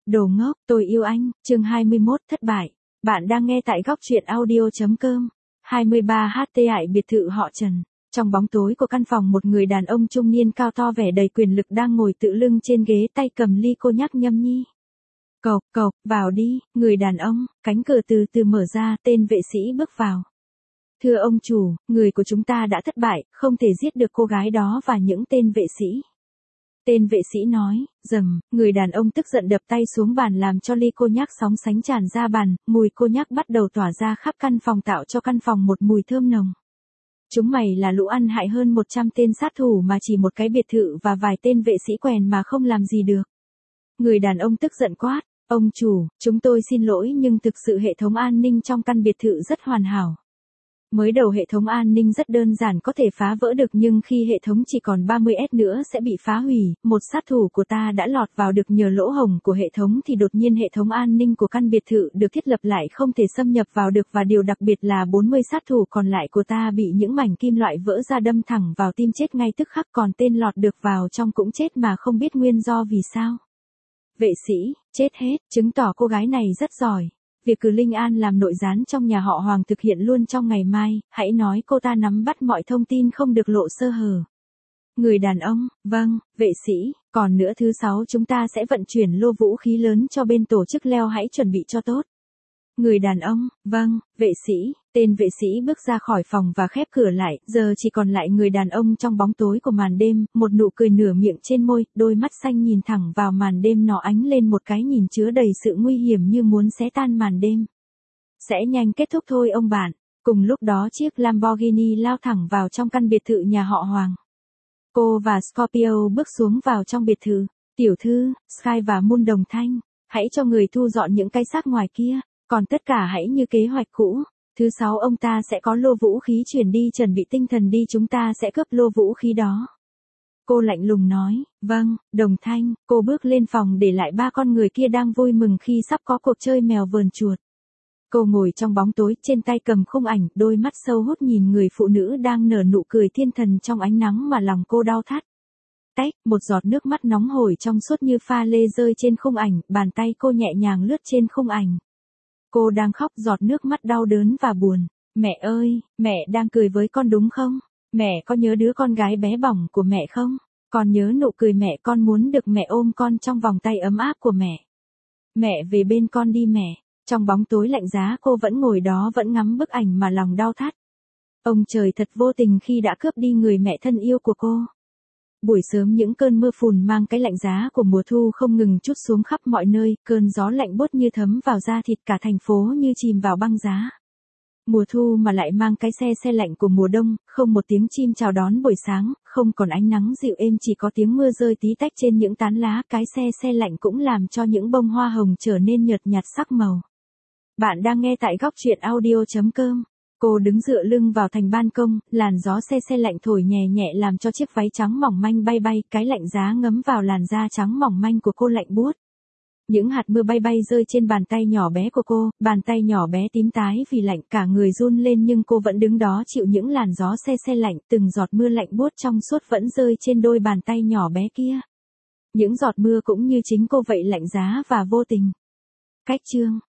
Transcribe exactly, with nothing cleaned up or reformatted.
Đồ ngốc, tôi yêu anh, chương hai mươi mốt, thất bại. Bạn đang nghe tại góc truyện audio.com. hai mươi ba H T ải biệt thự họ Trần. Trong bóng tối của căn phòng, một người đàn ông trung niên cao to vẻ đầy quyền lực đang ngồi tựa lưng trên ghế, tay cầm ly cô nhắc nhâm nhi. Cộc cộc, vào đi, người đàn ông. Cánh cửa từ từ mở ra, tên vệ sĩ bước vào. Thưa ông chủ, người của chúng ta đã thất bại, không thể giết được cô gái đó và những tên vệ sĩ. Tên vệ sĩ nói, rầm, người đàn ông tức giận đập tay xuống bàn làm cho ly cô nhắc sóng sánh tràn ra bàn, mùi cô nhắc bắt đầu tỏa ra khắp căn phòng tạo cho căn phòng một mùi thơm nồng. Chúng mày là lũ ăn hại hơn một trăm tên sát thủ mà chỉ một cái biệt thự và vài tên vệ sĩ quèn mà không làm gì được. Người đàn ông tức giận quát, ông chủ, chúng tôi xin lỗi nhưng thực sự hệ thống an ninh trong căn biệt thự rất hoàn hảo. Mới đầu hệ thống an ninh rất đơn giản có thể phá vỡ được, nhưng khi hệ thống chỉ còn ba mươi S nữa sẽ bị phá hủy, một sát thủ của ta đã lọt vào được nhờ lỗ hổng của hệ thống thì đột nhiên hệ thống an ninh của căn biệt thự được thiết lập lại không thể xâm nhập vào được, và điều đặc biệt là bốn mươi sát thủ còn lại của ta bị những mảnh kim loại vỡ ra đâm thẳng vào tim chết ngay tức khắc, còn tên lọt được vào trong cũng chết mà không biết nguyên do vì sao. Vệ sĩ, chết hết, chứng tỏ cô gái này rất giỏi. Việc cử Linh An làm nội gián trong nhà họ Hoàng thực hiện luôn trong ngày mai, hãy nói cô ta nắm bắt mọi thông tin không được lộ sơ hở. Người đàn ông, vâng, vệ sĩ, còn nữa thứ sáu chúng ta sẽ vận chuyển lô vũ khí lớn cho bên tổ chức Leo, hãy chuẩn bị cho tốt. Người đàn ông, vâng, vệ sĩ, tên vệ sĩ bước ra khỏi phòng và khép cửa lại, giờ chỉ còn lại người đàn ông trong bóng tối của màn đêm, một nụ cười nửa miệng trên môi, đôi mắt xanh nhìn thẳng vào màn đêm, nó ánh lên một cái nhìn chứa đầy sự nguy hiểm như muốn xé tan màn đêm. Sẽ nhanh kết thúc thôi ông bạn. Cùng lúc đó chiếc Lamborghini lao thẳng vào trong căn biệt thự nhà họ Hoàng. Cô và Scorpio bước xuống vào trong biệt thự. Tiểu thư, Sky và Moon đồng thanh, hãy cho người thu dọn những cái xác ngoài kia. Còn tất cả hãy như kế hoạch cũ. Thứ sáu ông ta sẽ có lô vũ khí chuyển đi, chuẩn bị tinh thần đi, chúng ta sẽ cướp lô vũ khí đó. Cô lạnh lùng nói, vâng, đồng thanh, cô bước lên phòng để lại ba con người kia đang vui mừng khi sắp có cuộc chơi mèo vờn chuột. Cô ngồi trong bóng tối, trên tay cầm khung ảnh, đôi mắt sâu hút nhìn người phụ nữ đang nở nụ cười thiên thần trong ánh nắng mà lòng cô đau thắt. Tách, một giọt nước mắt nóng hổi trong suốt như pha lê rơi trên khung ảnh, bàn tay cô nhẹ nhàng lướt trên khung ảnh. Cô đang khóc, giọt nước mắt đau đớn và buồn. Mẹ ơi, mẹ đang cười với con đúng không? Mẹ có nhớ đứa con gái bé bỏng của mẹ không? Con nhớ nụ cười mẹ, con muốn được mẹ ôm con trong vòng tay ấm áp của mẹ. Mẹ về bên con đi mẹ. Trong bóng tối lạnh giá cô vẫn ngồi đó, vẫn ngắm bức ảnh mà lòng đau thắt. Ông trời thật vô tình khi đã cướp đi người mẹ thân yêu của cô. Buổi sớm những cơn mưa phùn mang cái lạnh giá của mùa thu không ngừng trút xuống khắp mọi nơi, cơn gió lạnh buốt như thấm vào da thịt, cả thành phố như chìm vào băng giá. Mùa thu mà lại mang cái xe xe lạnh của mùa đông, không một tiếng chim chào đón buổi sáng, không còn ánh nắng dịu êm, chỉ có tiếng mưa rơi tí tách trên những tán lá, cái xe xe lạnh cũng làm cho những bông hoa hồng trở nên nhợt nhạt sắc màu. Bạn đang nghe tại góc truyện audio.com. Cô đứng dựa lưng vào thành ban công, làn gió se se lạnh thổi nhẹ nhẹ làm cho chiếc váy trắng mỏng manh bay bay, cái lạnh giá ngấm vào làn da trắng mỏng manh của cô lạnh buốt. Những hạt mưa bay bay rơi trên bàn tay nhỏ bé của cô, bàn tay nhỏ bé tím tái vì lạnh, cả người run lên, nhưng cô vẫn đứng đó chịu những làn gió se se lạnh, từng giọt mưa lạnh buốt trong suốt vẫn rơi trên đôi bàn tay nhỏ bé kia. Những giọt mưa cũng như chính cô vậy, lạnh giá và vô tình. Cách chương